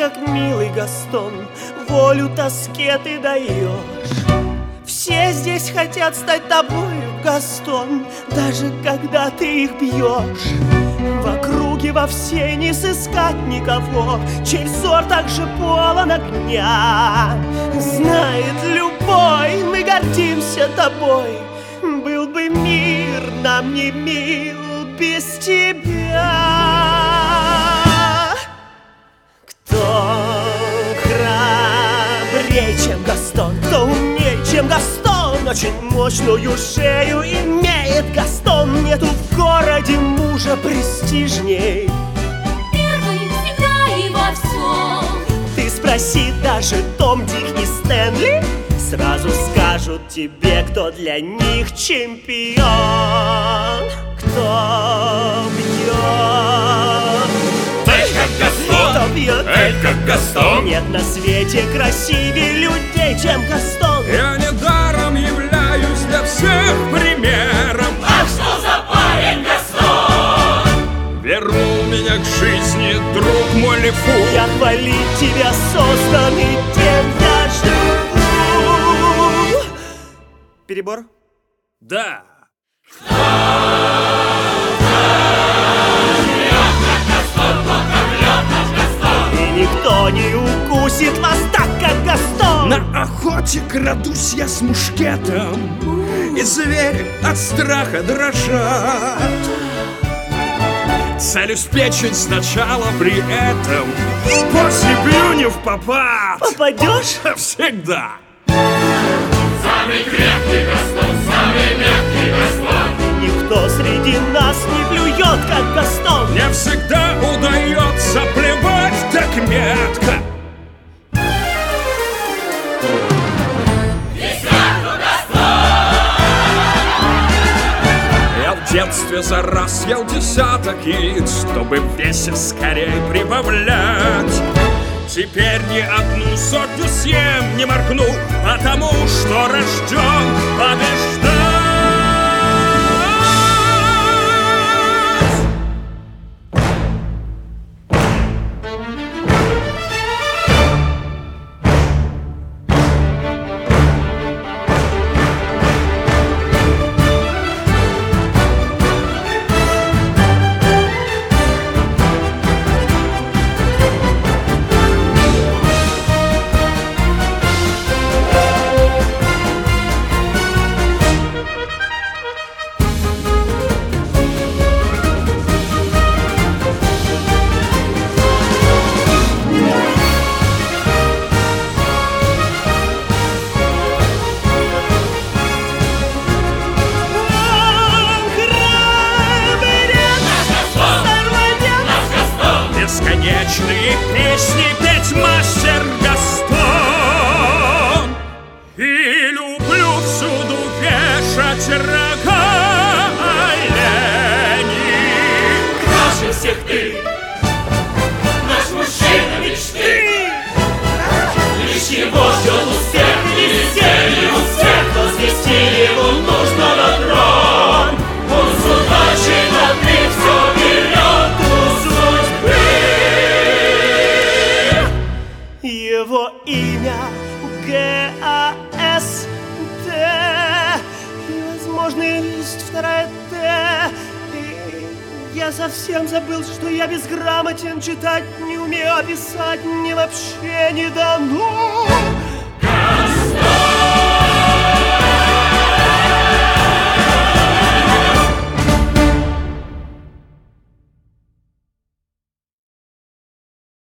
как милый Гастон, волю тоске ты даешь. Все здесь хотят стать тобою, Гастон, даже когда ты их бьешь. В округе во всей не сыскать никого, чей взор так же полон огня. Знает любой, мы гордимся тобой, был бы мир нам не мил без тебя. Кто храбрее, чем Гастон, кто умнее, чем Гастон, очень мощную шею имеет Гастон. Нету в городе мужа престижней. Первый всегда и во всем. Ты спроси даже Том, Дик и Стэнли, сразу скажут тебе, кто для них чемпион. Кто бьет? Эй, как Гастон! Кто бьет? Эй, как Гастон! Нет на свете красивее людей, чем Гастон. Я недаром являюсь для всех примером. Ах, что за парень Гастон! Вернул меня к жизни, друг мой Лефу. Я хвалить тебя создан, и тем я живу. Перебор? Да. И никто не укусит вас так, как Гастон. На охоте крадусь я с мушкетом, и звери от страха дрожат. Целюсь в печень сначала, при этом после бью не в попад. Попадешь? Всегда. Самый крепкий Гастон, самый мягкий Гастон. Никто среди нас не плюет, как Гастон. Мне всегда удается плевать так метко. Я в детстве за раз ел десяток яиц, чтобы в весе скорее прибавлять. Теперь ни одну сотню съем, не моргну, потому что рожден побеждать. Бесконечные песни петь мастер Гастон. И люблю всюду вешать рога оленей. Краше всех ты, наш мужчина мечты. Лишь его ждет успех, и везде успех. Возвести его нужно на трон. Он с удачей над ним все берет у судьбы. Его имя ГАСТ. И, возможно, есть вторая Т. И я совсем забыл, что я безграмотен, читать не умею, а писать мне вообще не дано.